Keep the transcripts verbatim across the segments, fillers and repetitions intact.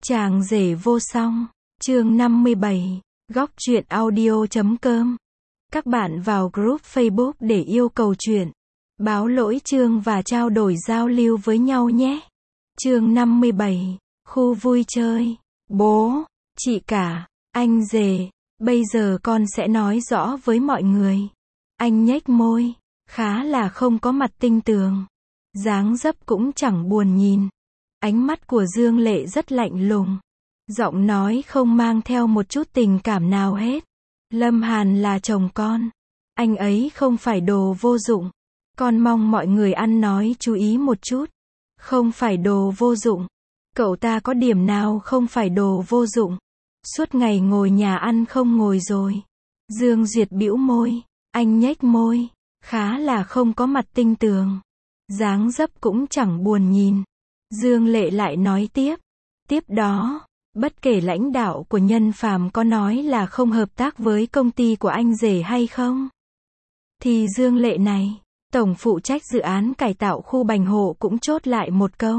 Chàng rể vô song, chương năm mươi bảy, góc truyện audio chấm com. Các bạn vào group Facebook để yêu cầu truyện, báo lỗi chương và trao đổi giao lưu với nhau nhé. Chương năm mươi bảy, khu vui chơi. Bố, chị cả, anh rể, bây giờ con sẽ nói rõ với mọi người. Anh nhếch môi, khá là không có mặt tinh tường. Dáng dấp cũng chẳng buồn nhìn. Ánh mắt của Dương Lệ rất lạnh lùng. Giọng nói không mang theo một chút tình cảm nào hết. Lâm Hàn là chồng con. Anh ấy không phải đồ vô dụng. Con mong mọi người ăn nói chú ý một chút. Không phải đồ vô dụng. Cậu ta có điểm nào không phải đồ vô dụng? Suốt ngày ngồi nhà ăn không ngồi rồi. Dương Duyệt bĩu môi. Anh nhếch môi. Khá là không có mặt tinh tường. Dáng dấp cũng chẳng buồn nhìn. Dương Lệ lại nói tiếp. Tiếp đó, bất kể lãnh đạo của Nhân Phàm có nói là không hợp tác với công ty của anh rể hay không, thì Dương Lệ này, tổng phụ trách dự án cải tạo khu Bành Hộ cũng chốt lại một câu.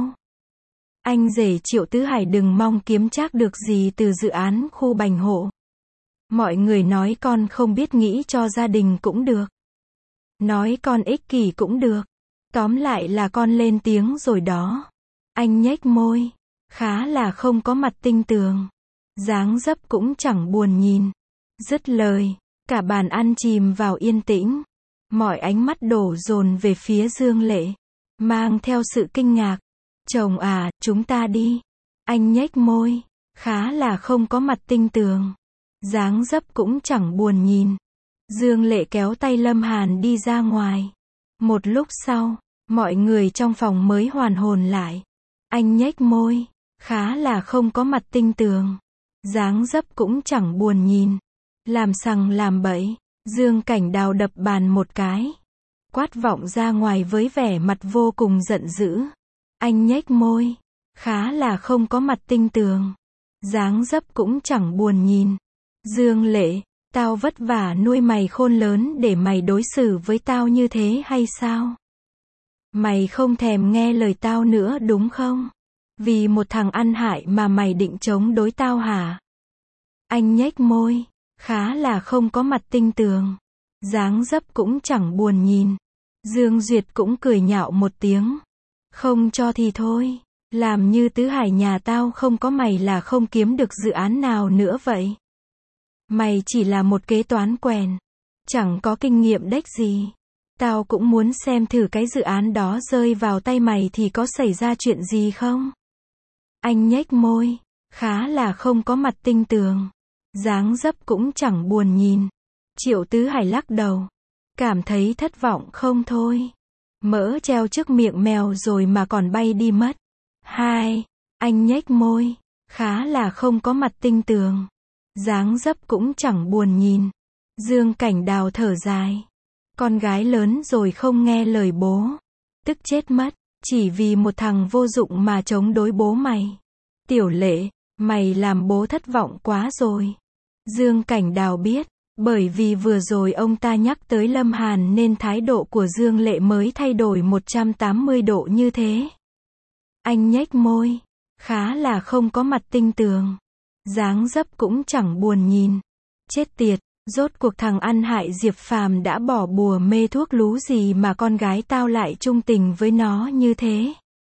Anh rể Triệu Tứ Hải đừng mong kiếm trác được gì từ dự án khu Bành Hộ. Mọi người nói con không biết nghĩ cho gia đình cũng được. Nói con ích kỷ cũng được. Tóm lại là con lên tiếng rồi đó. Anh nhếch môi, khá là không có mặt tinh tường. Dáng dấp cũng chẳng buồn nhìn. Dứt lời, cả bàn ăn chìm vào yên tĩnh. Mọi ánh mắt đổ dồn về phía Dương Lệ, mang theo sự kinh ngạc. Chồng à, chúng ta đi. Anh nhếch môi, khá là không có mặt tinh tường. Dáng dấp cũng chẳng buồn nhìn. Dương Lệ kéo tay Lâm Hàn đi ra ngoài. Một lúc sau, mọi người trong phòng mới hoàn hồn lại. Anh nhếch môi, khá là không có mặt tinh tường. Dáng dấp cũng chẳng buồn nhìn. Làm sằng làm bậy. Dương Cảnh Đào đập bàn một cái. Quát vọng ra ngoài với vẻ mặt vô cùng giận dữ. Anh nhếch môi, khá là không có mặt tinh tường. Dáng dấp cũng chẳng buồn nhìn. Dương Lệ, tao vất vả nuôi mày khôn lớn để mày đối xử với tao như thế hay sao? Mày không thèm nghe lời tao nữa đúng không? Vì một thằng ăn hại mà mày định chống đối tao hả? Anh nhếch môi, khá là không có mặt tinh tường. Dáng dấp cũng chẳng buồn nhìn. Dương Duyệt cũng cười nhạo một tiếng. Không cho thì thôi. Làm như Tứ Hải nhà tao không có mày là không kiếm được dự án nào nữa vậy. Mày chỉ là một kế toán quèn. Chẳng có kinh nghiệm đếch gì. Tao cũng muốn xem thử cái dự án đó rơi vào tay mày thì có xảy ra chuyện gì không? Anh nhếch môi, khá là không có mặt tinh tường. Dáng dấp cũng chẳng buồn nhìn. Triệu Tứ Hải lắc đầu. Cảm thấy thất vọng không thôi. Mỡ treo trước miệng mèo rồi mà còn bay đi mất. Hai, anh nhếch môi, khá là không có mặt tinh tường. Dáng dấp cũng chẳng buồn nhìn. Dương Cảnh Đào thở dài. Con gái lớn rồi không nghe lời bố. Tức chết mất. Chỉ vì một thằng vô dụng mà chống đối bố mày. Tiểu Lệ, mày làm bố thất vọng quá rồi. Dương Cảnh Đào biết. Bởi vì vừa rồi ông ta nhắc tới Lâm Hàn nên thái độ của Dương Lệ mới thay đổi một trăm tám mươi độ như thế. Anh nhếch môi. Khá là không có mặt tinh tường. Dáng dấp cũng chẳng buồn nhìn. Chết tiệt. Rốt cuộc thằng ăn hại Diệp Phàm đã bỏ bùa mê thuốc lú gì mà con gái tao lại trung tình với nó như thế.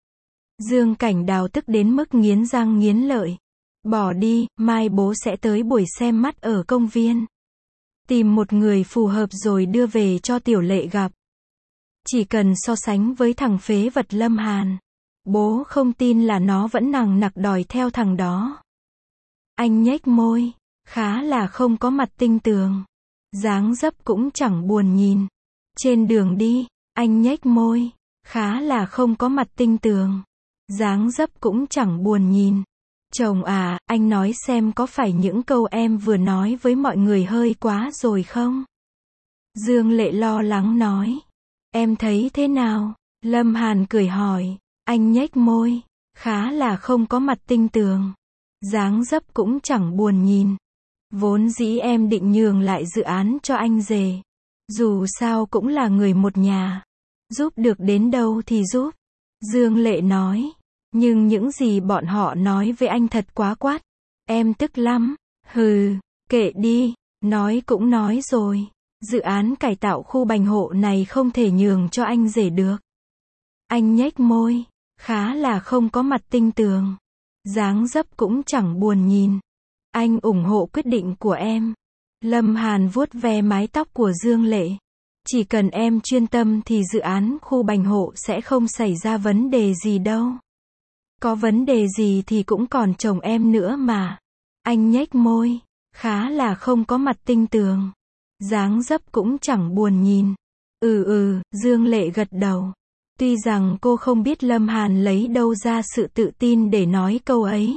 Dương Cảnh Đào tức đến mức nghiến răng nghiến lợi. Bỏ đi, mai bố sẽ tới buổi xem mắt ở công viên. Tìm một người phù hợp rồi đưa về cho Tiểu Lệ gặp. Chỉ cần so sánh với thằng phế vật Lâm Hàn. Bố không tin là nó vẫn nằng nặc đòi theo thằng đó. Anh nhếch môi. Khá là không có mặt tinh tường. Dáng dấp cũng chẳng buồn nhìn. Trên đường đi, anh nhếch môi. Khá là không có mặt tinh tường. Dáng dấp cũng chẳng buồn nhìn. Chồng à, anh nói xem có phải những câu em vừa nói với mọi người hơi quá rồi không? Dương Lệ lo lắng nói. Em thấy thế nào? Lâm Hàn cười hỏi. Anh nhếch môi. Khá là không có mặt tinh tường. Dáng dấp cũng chẳng buồn nhìn. Vốn dĩ em định nhường lại dự án cho anh rể. Dù sao cũng là người một nhà. Giúp được đến đâu thì giúp. Dương Lệ nói. Nhưng những gì bọn họ nói với anh thật quá quát. Em tức lắm. Hừ, kệ đi, nói cũng nói rồi. Dự án cải tạo khu Bành Hộ này không thể nhường cho anh rể được. Anh nhếch môi, khá là không có mặt tinh tường. Dáng dấp cũng chẳng buồn nhìn. Anh ủng hộ quyết định của em. Lâm Hàn vuốt ve mái tóc của Dương Lệ. Chỉ cần em chuyên tâm thì dự án khu Bành Hộ sẽ không xảy ra vấn đề gì đâu. Có vấn đề gì thì cũng còn chồng em nữa mà. Anh nhếch môi, khá là không có mặt tinh tường. Dáng dấp cũng chẳng buồn nhìn. Ừ ừ, Dương Lệ gật đầu. Tuy rằng cô không biết Lâm Hàn lấy đâu ra sự tự tin để nói câu ấy.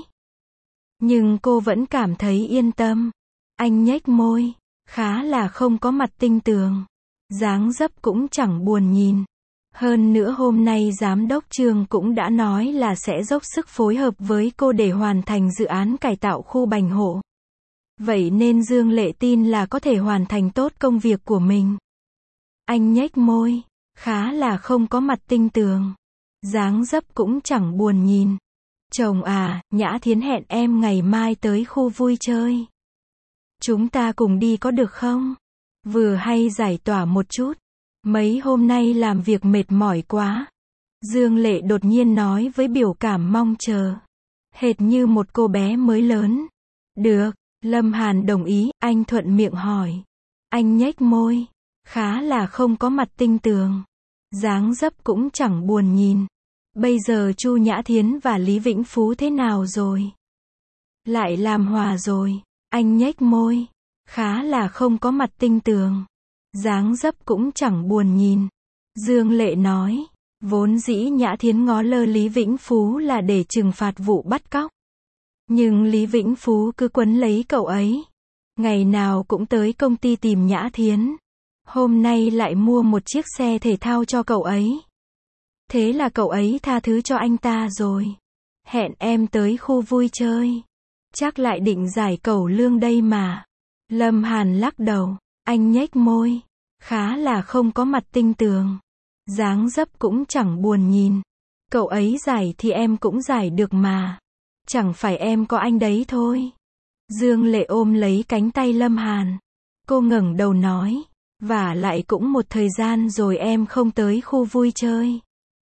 Nhưng cô vẫn cảm thấy yên tâm. Anh nhếch môi, khá là không có mặt tinh tường. Dáng dấp cũng chẳng buồn nhìn. Hơn nữa hôm nay giám đốc Trương cũng đã nói là sẽ dốc sức phối hợp với cô để hoàn thành dự án cải tạo khu Bành Hộ. Vậy nên Dương Lệ tin là có thể hoàn thành tốt công việc của mình. Anh nhếch môi, khá là không có mặt tinh tường. Dáng dấp cũng chẳng buồn nhìn. Chồng à, Nhã Thiến hẹn em ngày mai tới khu vui chơi. Chúng ta cùng đi có được không? Vừa hay giải tỏa một chút. Mấy hôm nay làm việc mệt mỏi quá. Dương Lệ đột nhiên nói với biểu cảm mong chờ. Hệt như một cô bé mới lớn. Được, Lâm Hàn đồng ý, anh thuận miệng hỏi. Anh nhếch môi, khá là không có mặt tinh tường. Dáng dấp cũng chẳng buồn nhìn. Bây giờ Chu Nhã Thiến và Lý Vĩnh Phú thế nào rồi? Lại làm hòa rồi. Anh nhếch môi, khá là không có mặt tinh tường. Dáng dấp cũng chẳng buồn nhìn. Dương Lệ nói, vốn dĩ Nhã Thiến ngó lơ Lý Vĩnh Phú là để trừng phạt vụ bắt cóc. Nhưng Lý Vĩnh Phú cứ quấn lấy cậu ấy. Ngày nào cũng tới công ty tìm Nhã Thiến. Hôm nay lại mua một chiếc xe thể thao cho cậu ấy. Thế là cậu ấy tha thứ cho anh ta rồi. Hẹn em tới khu vui chơi. Chắc lại định giải cẩu lương đây mà. Lâm Hàn lắc đầu. Anh nhếch môi, khá là không có mặt tinh tường. Dáng dấp cũng chẳng buồn nhìn. Cậu ấy giải thì em cũng giải được mà. Chẳng phải em có anh đấy thôi. Dương Lệ ôm lấy cánh tay Lâm Hàn. Cô ngẩng đầu nói, vả lại cũng một thời gian rồi em không tới khu vui chơi.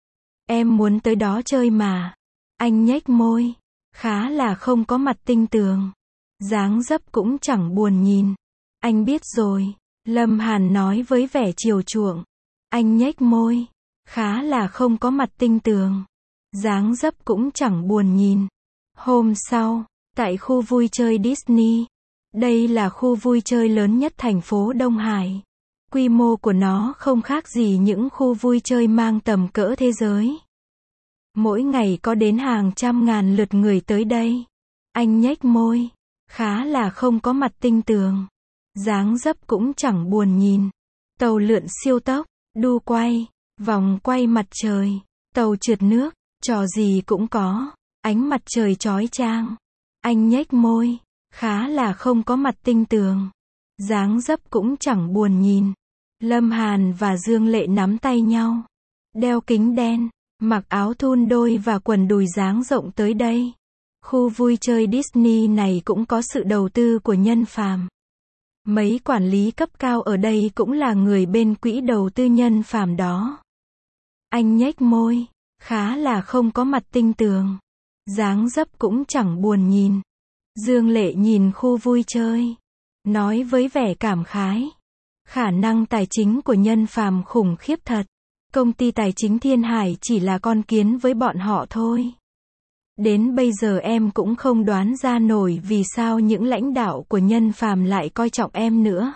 Em muốn tới đó chơi mà. Anh nhếch môi, khá là không có mặt tinh tường. Dáng dấp cũng chẳng buồn nhìn. Anh biết rồi, Lâm Hàn nói với vẻ chiều chuộng. Anh nhếch môi, khá là không có mặt tinh tường. Dáng dấp cũng chẳng buồn nhìn. Hôm sau, tại khu vui chơi Disney. Đây là khu vui chơi lớn nhất thành phố Đông Hải. Quy mô của nó không khác gì những khu vui chơi mang tầm cỡ thế giới. Mỗi ngày có đến hàng trăm ngàn lượt người tới đây. Anh nhếch môi, khá là không có mặt tinh tường. Dáng dấp cũng chẳng buồn nhìn. Tàu lượn siêu tốc, đu quay, vòng quay mặt trời, tàu trượt nước, trò gì cũng có. Ánh mặt trời chói chang. Anh nhếch môi, khá là không có mặt tinh tường. Dáng dấp cũng chẳng buồn nhìn. Lâm Hàn và Dương Lệ nắm tay nhau. Đeo kính đen, mặc áo thun đôi và quần đùi dáng rộng tới đây. Khu vui chơi Disney này cũng có sự đầu tư của Nhân Phàm. Mấy quản lý cấp cao ở đây cũng là người bên quỹ đầu tư Nhân Phàm đó. Anh nhếch môi, khá là không có mặt tinh tường. Dáng dấp cũng chẳng buồn nhìn. Dương Lệ nhìn khu vui chơi, nói với vẻ cảm khái. Khả năng tài chính của Nhân Phàm khủng khiếp thật. Công ty tài chính Thiên Hải chỉ là con kiến với bọn họ thôi. Đến bây giờ em cũng không đoán ra nổi vì sao những lãnh đạo của Nhân Phàm lại coi trọng em nữa.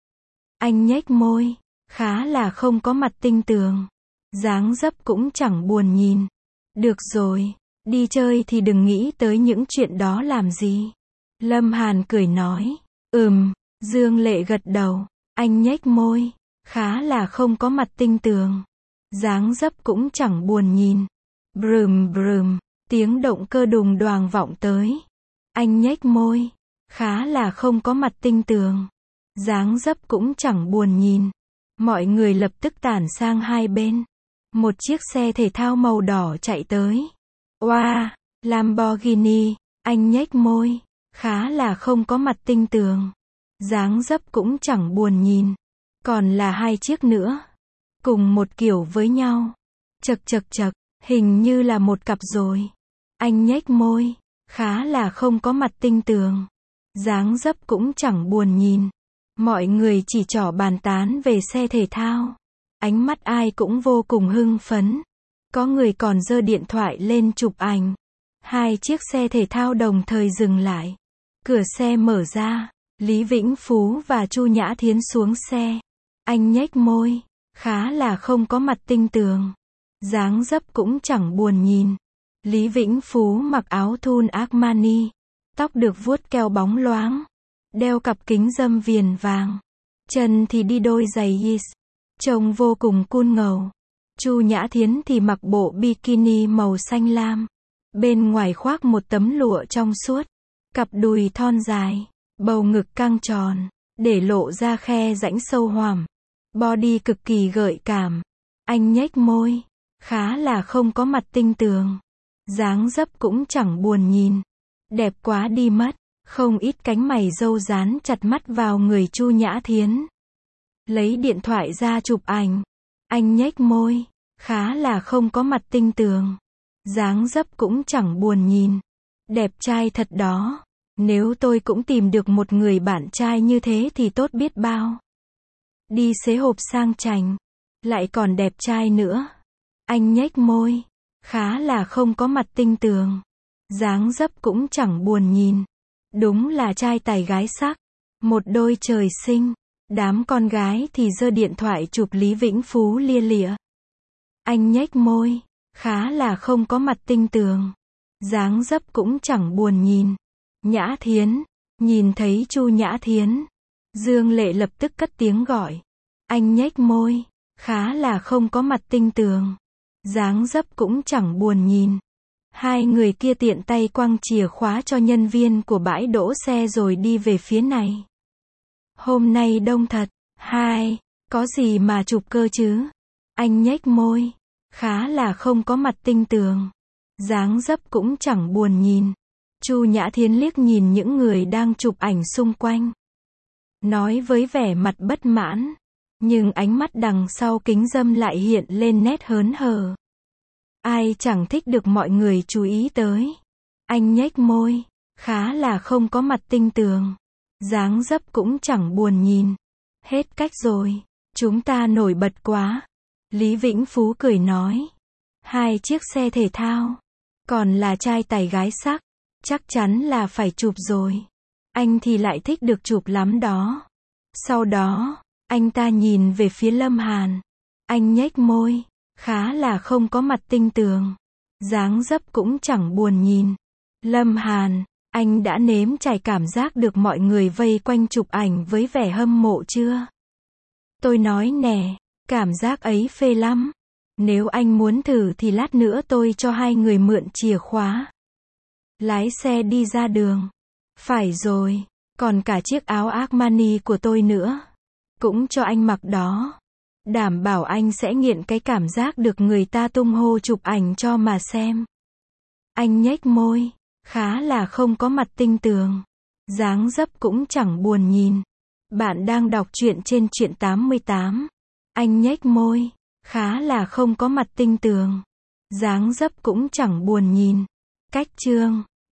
Anh nhếch môi, khá là không có mặt tinh tường. Dáng dấp cũng chẳng buồn nhìn. Được rồi, đi chơi thì đừng nghĩ tới những chuyện đó làm gì. Lâm Hàn cười nói. Ừm, Dương Lệ gật đầu. Anh nhếch môi, khá là không có mặt tinh tường. Dáng dấp cũng chẳng buồn nhìn. Brùm brùm, tiếng động cơ đùng đoàng vọng tới. Anh nhếch môi, khá là không có mặt tinh tường. Dáng dấp cũng chẳng buồn nhìn. Mọi người lập tức tản sang hai bên. Một chiếc xe thể thao màu đỏ chạy tới. Wow, Lamborghini, anh nhếch môi, khá là không có mặt tinh tường. Dáng dấp cũng chẳng buồn nhìn. Còn là hai chiếc nữa. Cùng một kiểu với nhau. Chật chật chật, hình như là một cặp rồi. Anh nhếch môi, khá là không có mặt tinh tường. Dáng dấp cũng chẳng buồn nhìn. Mọi người chỉ trỏ bàn tán về xe thể thao. Ánh mắt ai cũng vô cùng hưng phấn. Có người còn giơ điện thoại lên chụp ảnh. Hai chiếc xe thể thao đồng thời dừng lại. Cửa xe mở ra. Lý Vĩnh Phú và Chu Nhã Thiến xuống xe. Anh nhếch môi, khá là không có mặt tinh tường. Dáng dấp cũng chẳng buồn nhìn. Lý Vĩnh Phú mặc áo thun Armani. Tóc được vuốt keo bóng loáng. Đeo cặp kính râm viền vàng. Chân thì đi đôi giày Yeezy. Trông vô cùng cool ngầu. Chu Nhã Thiến thì mặc bộ bikini màu xanh lam. Bên ngoài khoác một tấm lụa trong suốt. Cặp đùi thon dài. Bầu ngực căng tròn. Để lộ ra khe rãnh sâu hoằm. Body cực kỳ gợi cảm. Anh nhếch môi. Khá là không có mặt tinh tường. Dáng dấp cũng chẳng buồn nhìn. Đẹp quá đi mất. Không ít cánh mày râu dán chặt mắt vào người Chu Nhã Thiến. Lấy điện thoại ra chụp ảnh. Anh nhếch môi. Khá là không có mặt tinh tường. Dáng dấp cũng chẳng buồn nhìn. Đẹp trai thật đó. Nếu tôi cũng tìm được một người bạn trai như thế thì tốt biết bao. Đi xế hộp sang chảnh. Lại còn đẹp trai nữa. Anh nhếch môi. Khá là không có mặt tinh tường. Dáng dấp cũng chẳng buồn nhìn. Đúng là trai tài gái sắc. Một đôi trời sinh. Đám con gái thì giơ điện thoại chụp Lý Vĩnh Phú lia lịa. Anh nhếch môi. Khá là không có mặt tinh tường. Dáng dấp cũng chẳng buồn nhìn. Nhã Thiến. Nhìn thấy Chu Nhã Thiến. Dương Lệ lập tức cất tiếng gọi. Anh nhếch môi. Khá là không có mặt tinh tường. Dáng dấp cũng chẳng buồn nhìn. Hai người kia tiện tay quăng chìa khóa cho nhân viên của bãi đỗ xe rồi đi về phía này. Hôm nay đông thật. Hai. Có gì mà chụp cơ chứ? Anh nhếch môi. Khá là không có mặt tinh tường. Dáng dấp cũng chẳng buồn nhìn. Chu Nhã Thiến liếc nhìn những người đang chụp ảnh xung quanh. Nói với vẻ mặt bất mãn. Nhưng ánh mắt đằng sau kính râm lại hiện lên nét hớn hở. Ai chẳng thích được mọi người chú ý tới. Anh nhếch môi. Khá là không có mặt tinh tường. Dáng dấp cũng chẳng buồn nhìn. Hết cách rồi. Chúng ta nổi bật quá. Lý Vĩnh Phú cười nói. Hai chiếc xe thể thao. Còn là trai tài gái sắc. Chắc chắn là phải chụp rồi. Anh thì lại thích được chụp lắm đó. Sau đó, anh ta nhìn về phía Lâm Hàn. Anh nhếch môi. Khá là không có mặt tinh tường. Dáng dấp cũng chẳng buồn nhìn. Lâm Hàn, anh đã nếm trải cảm giác được mọi người vây quanh chụp ảnh với vẻ hâm mộ chưa? Tôi nói nè, cảm giác ấy phê lắm. Nếu anh muốn thử thì lát nữa tôi cho hai người mượn chìa khóa. Lái xe đi ra đường. Phải rồi, còn cả chiếc áo Armani của tôi nữa. Cũng cho anh mặc đó. Đảm bảo anh sẽ nghiện cái cảm giác được người ta tung hô chụp ảnh cho mà xem. Anh nhếch môi. Khá là không có mặt tinh tường. Dáng dấp cũng chẳng buồn nhìn. Bạn đang đọc truyện trên truyện tám mươi tám. Anh nhếch môi. Khá là không có mặt tinh tường. Dáng dấp cũng chẳng buồn nhìn. Cách chương